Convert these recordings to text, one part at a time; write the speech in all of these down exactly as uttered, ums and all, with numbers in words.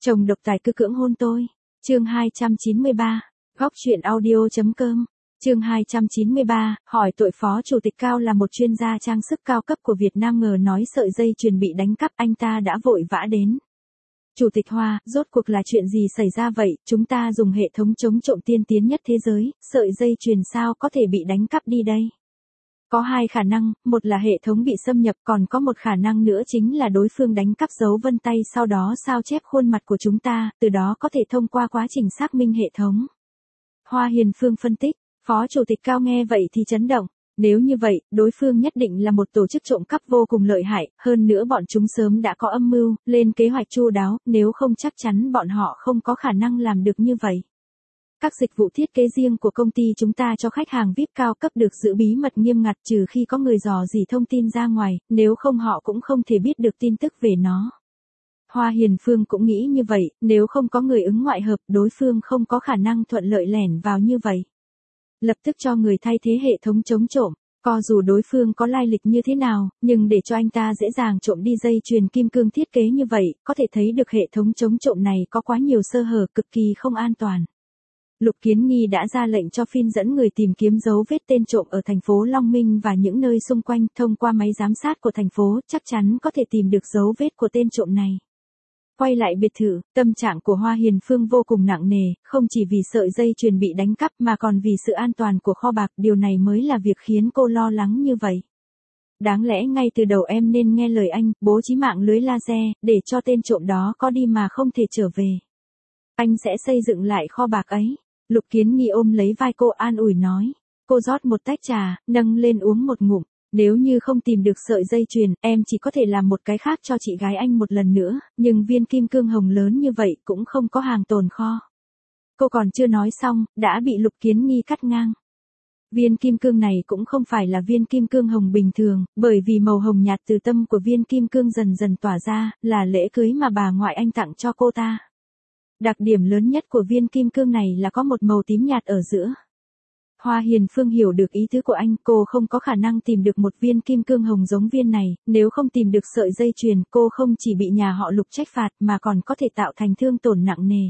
Chồng độc tài cứ cưỡng hôn tôi. Chương hai trăm chín mươi ba. Góc truyện audio.com. Chương hai trăm chín mươi ba, hỏi tội Phó Chủ tịch Cao là một chuyên gia trang sức cao cấp của Việt Nam ngờ nói sợi dây chuyền bị đánh cắp, anh ta đã vội vã đến. Chủ tịch Hoa, rốt cuộc là chuyện gì xảy ra vậy, chúng ta dùng hệ thống chống trộm tiên tiến nhất thế giới, sợi dây chuyền sao có thể bị đánh cắp đi đây? Có hai khả năng, một là hệ thống bị xâm nhập, còn có một khả năng nữa chính là đối phương đánh cắp dấu vân tay sau đó sao chép khuôn mặt của chúng ta, từ đó có thể thông qua quá trình xác minh hệ thống. Hoa Hiền Phương phân tích, Phó Chủ tịch Cao nghe vậy thì chấn động. Nếu như vậy, đối phương nhất định là một tổ chức trộm cắp vô cùng lợi hại, hơn nữa bọn chúng sớm đã có âm mưu, lên kế hoạch chu đáo, nếu không chắc chắn bọn họ không có khả năng làm được như vậy. Các dịch vụ thiết kế riêng của công ty chúng ta cho khách hàng vi ai pi cao cấp được giữ bí mật nghiêm ngặt trừ khi có người dò dỉ thông tin ra ngoài, nếu không họ cũng không thể biết được tin tức về nó. Hoa Hiền Phương cũng nghĩ như vậy, nếu không có người ứng ngoại hợp, đối phương không có khả năng thuận lợi lẻn vào như vậy. Lập tức cho người thay thế hệ thống chống trộm, co dù đối phương có lai lịch như thế nào, nhưng để cho anh ta dễ dàng trộm đi dây chuyền kim cương thiết kế như vậy, có thể thấy được hệ thống chống trộm này có quá nhiều sơ hở, cực kỳ không an toàn. Lục Kiến Nghi đã ra lệnh cho phiên dẫn người tìm kiếm dấu vết tên trộm ở thành phố Long Minh và những nơi xung quanh, thông qua máy giám sát của thành phố, chắc chắn có thể tìm được dấu vết của tên trộm này. Quay lại biệt thự, tâm trạng của Hoa Hiền Phương vô cùng nặng nề, không chỉ vì sợi dây chuyền bị đánh cắp mà còn vì sự an toàn của kho bạc, điều này mới là việc khiến cô lo lắng như vậy. Đáng lẽ ngay từ đầu em nên nghe lời anh, bố trí mạng lưới laser, để cho tên trộm đó có đi mà không thể trở về. Anh sẽ xây dựng lại kho bạc ấy. Lục Kiến Nghi ôm lấy vai cô an ủi nói. Cô rót một tách trà, nâng lên uống một ngụm. Nếu như không tìm được sợi dây chuyền, em chỉ có thể làm một cái khác cho chị gái anh một lần nữa, nhưng viên kim cương hồng lớn như vậy cũng không có hàng tồn kho. Cô còn chưa nói xong, đã bị Lục Kiến Nghi cắt ngang. Viên kim cương này cũng không phải là viên kim cương hồng bình thường, bởi vì màu hồng nhạt từ tâm của viên kim cương dần dần tỏa ra, là lễ cưới mà bà ngoại anh tặng cho cô ta. Đặc điểm lớn nhất của viên kim cương này là có một màu tím nhạt ở giữa. Hoa Hiền Phương hiểu được ý tứ của anh, cô không có khả năng tìm được một viên kim cương hồng giống viên này, nếu không tìm được sợi dây chuyền, cô không chỉ bị nhà họ Lục trách phạt mà còn có thể tạo thành thương tổn nặng nề.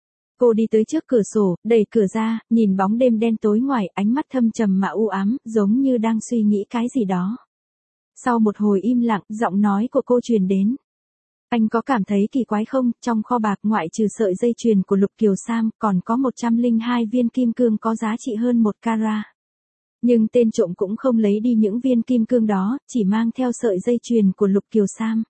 Cô đi tới trước cửa sổ, đẩy cửa ra, nhìn bóng đêm đen tối ngoài, ánh mắt thâm trầm mà u ám, giống như đang suy nghĩ cái gì đó. Sau một hồi im lặng, giọng nói của cô truyền đến. Anh có cảm thấy kỳ quái không, trong kho bạc ngoại trừ sợi dây chuyền của Lục Kiều Sam, còn có một trăm lẻ hai viên kim cương có giá trị hơn một carat. Nhưng tên trộm cũng không lấy đi những viên kim cương đó, chỉ mang theo sợi dây chuyền của Lục Kiều Sam.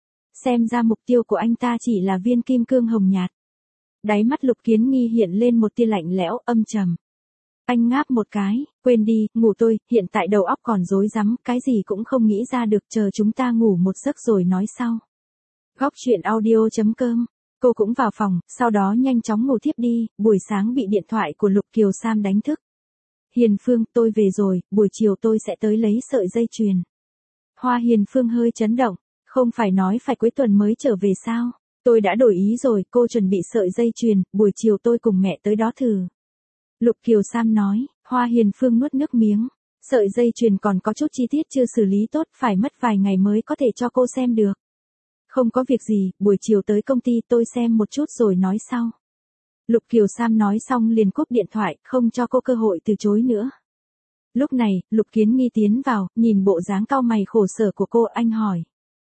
Xem ra mục tiêu của anh ta chỉ là viên kim cương hồng nhạt. Đáy mắt Lục Kiến Nghi hiện lên một tia lạnh lẽo, âm trầm. Anh ngáp một cái, quên đi, ngủ tôi, hiện tại đầu óc còn rối rắm, cái gì cũng không nghĩ ra được, chờ chúng ta ngủ một giấc rồi nói sau. Góc truyện audio.com. Cô cũng vào phòng, sau đó nhanh chóng ngủ tiếp đi, buổi sáng bị điện thoại của Lục Kiều Sam đánh thức. Hiền Phương, tôi về rồi, buổi chiều tôi sẽ tới lấy sợi dây chuyền. Hoa Hiền Phương hơi chấn động, không phải nói phải cuối tuần mới trở về sao? Tôi đã đổi ý rồi, cô chuẩn bị sợi dây chuyền, buổi chiều tôi cùng mẹ tới đó thử. Lục Kiều Sam nói, Hoa Hiền Phương nuốt nước miếng. Sợi dây chuyền còn có chút chi tiết chưa xử lý tốt, phải mất vài ngày mới có thể cho cô xem được. Không có việc gì, buổi chiều tới công ty tôi xem một chút rồi nói sau. Lục Kiều Sam nói xong liền cúp điện thoại, không cho cô cơ hội từ chối nữa. Lúc này, Lục Kiến Nghi tiến vào, nhìn bộ dáng cau mày khổ sở của cô, anh hỏi.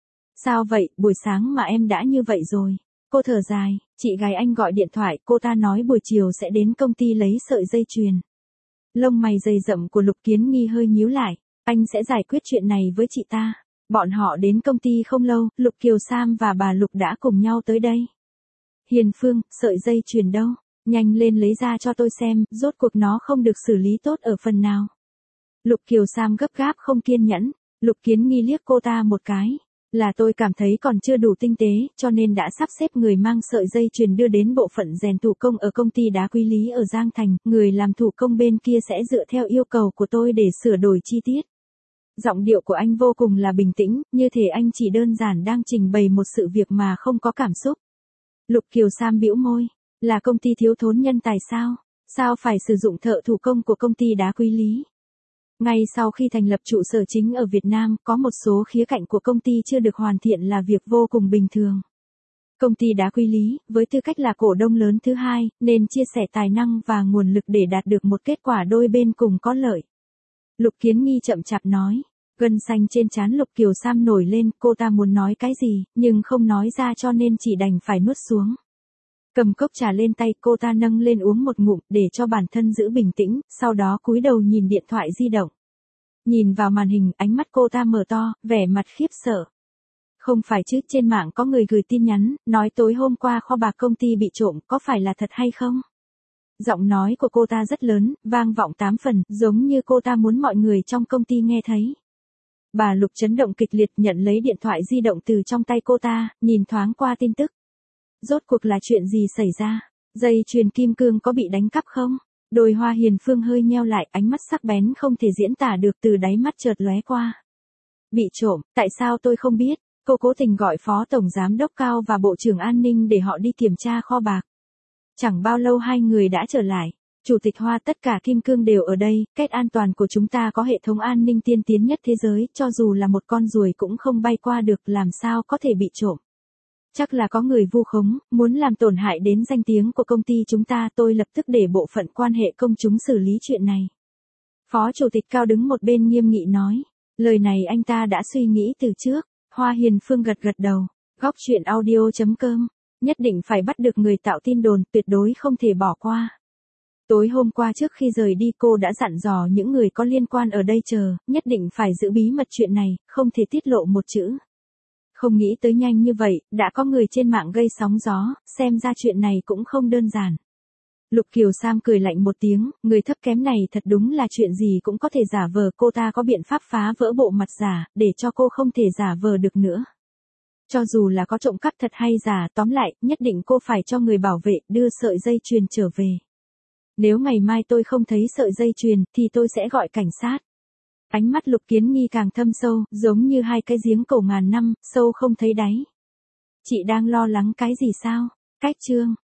Sao vậy, buổi sáng mà em đã như vậy rồi? Cô thở dài, chị gái anh gọi điện thoại, cô ta nói buổi chiều sẽ đến công ty lấy sợi dây chuyền. Lông mày dày rậm của Lục Kiến Nghi hơi nhíu lại, anh sẽ giải quyết chuyện này với chị ta. Bọn họ đến công ty không lâu, Lục Kiều Sam và bà Lục đã cùng nhau tới đây. Hiền Phương, sợi dây chuyền đâu? Nhanh lên lấy ra cho tôi xem, rốt cuộc nó không được xử lý tốt ở phần nào. Lục Kiều Sam gấp gáp không kiên nhẫn, Lục Kiến Nghi liếc cô ta một cái. Là tôi cảm thấy còn chưa đủ tinh tế, cho nên đã sắp xếp người mang sợi dây chuyền đưa đến bộ phận rèn thủ công ở công ty đá Quý Lý ở Giang Thành, người làm thủ công bên kia sẽ dựa theo yêu cầu của tôi để sửa đổi chi tiết. Giọng điệu của anh vô cùng là bình tĩnh, như thể anh chỉ đơn giản đang trình bày một sự việc mà không có cảm xúc. Lục Kiều Sam bĩu môi, là công ty thiếu thốn nhân tài sao? Sao phải sử dụng thợ thủ công của công ty đá Quý Lý? Ngay sau khi thành lập trụ sở chính ở Việt Nam, có một số khía cạnh của công ty chưa được hoàn thiện là việc vô cùng bình thường. Công ty đá Quý Lý, với tư cách là cổ đông lớn thứ hai, nên chia sẻ tài năng và nguồn lực để đạt được một kết quả đôi bên cùng có lợi. Lục Kiến Nghi chậm chạp nói. Gân xanh trên trán Lục Kiều Sam nổi lên, cô ta muốn nói cái gì, nhưng không nói ra cho nên chỉ đành phải nuốt xuống. Cầm cốc trà lên tay, cô ta nâng lên uống một ngụm để cho bản thân giữ bình tĩnh, sau đó cúi đầu nhìn điện thoại di động. Nhìn vào màn hình, ánh mắt cô ta mở to, vẻ mặt khiếp sợ. Không phải chứ, trên mạng có người gửi tin nhắn, nói tối hôm qua kho bạc công ty bị trộm, có phải là thật hay không? Giọng nói của cô ta rất lớn, vang vọng tám phần, giống như cô ta muốn mọi người trong công ty nghe thấy. Bà Lục chấn động kịch liệt, nhận lấy điện thoại di động từ trong tay cô ta, nhìn thoáng qua tin tức. Rốt cuộc là chuyện gì xảy ra? Dây chuyền kim cương có bị đánh cắp không? Đôi Hoa Hiền Phương hơi nheo lại, ánh mắt sắc bén không thể diễn tả được từ đáy mắt chợt lóe qua. Bị trộm, tại sao tôi không biết? Cô cố tình gọi Phó Tổng Giám Đốc Cao và Bộ trưởng An ninh để họ đi kiểm tra kho bạc. Chẳng bao lâu hai người đã trở lại. Chủ tịch Hoa, tất cả kim cương đều ở đây, cách an toàn của chúng ta có hệ thống an ninh tiên tiến nhất thế giới, cho dù là một con ruồi cũng không bay qua được, làm sao có thể bị trộm. Chắc là có người vu khống, muốn làm tổn hại đến danh tiếng của công ty chúng ta, tôi lập tức để bộ phận quan hệ công chúng xử lý chuyện này. Phó Chủ tịch Cao đứng một bên nghiêm nghị nói, lời này anh ta đã suy nghĩ từ trước. Hoa Hiền Phương gật gật đầu, góc chuyện audio chấm com, nhất định phải bắt được người tạo tin đồn, tuyệt đối không thể bỏ qua. Tối hôm qua trước khi rời đi cô đã dặn dò những người có liên quan ở đây chờ, nhất định phải giữ bí mật chuyện này, không thể tiết lộ một chữ. Không nghĩ tới nhanh như vậy, đã có người trên mạng gây sóng gió, xem ra chuyện này cũng không đơn giản. Lục Kiều Sam cười lạnh một tiếng, người thấp kém này thật đúng là chuyện gì cũng có thể giả vờ, cô ta có biện pháp phá vỡ bộ mặt giả, để cho cô không thể giả vờ được nữa. Cho dù là có trộm cắp thật hay giả, tóm lại, nhất định cô phải cho người bảo vệ, đưa sợi dây chuyền trở về. Nếu ngày mai tôi không thấy sợi dây chuyền, thì tôi sẽ gọi cảnh sát. Ánh mắt Lục Kiến Nghi càng thâm sâu, giống như hai cái giếng cổ ngàn năm, sâu không thấy đáy. Chị đang lo lắng cái gì sao? Cách chương.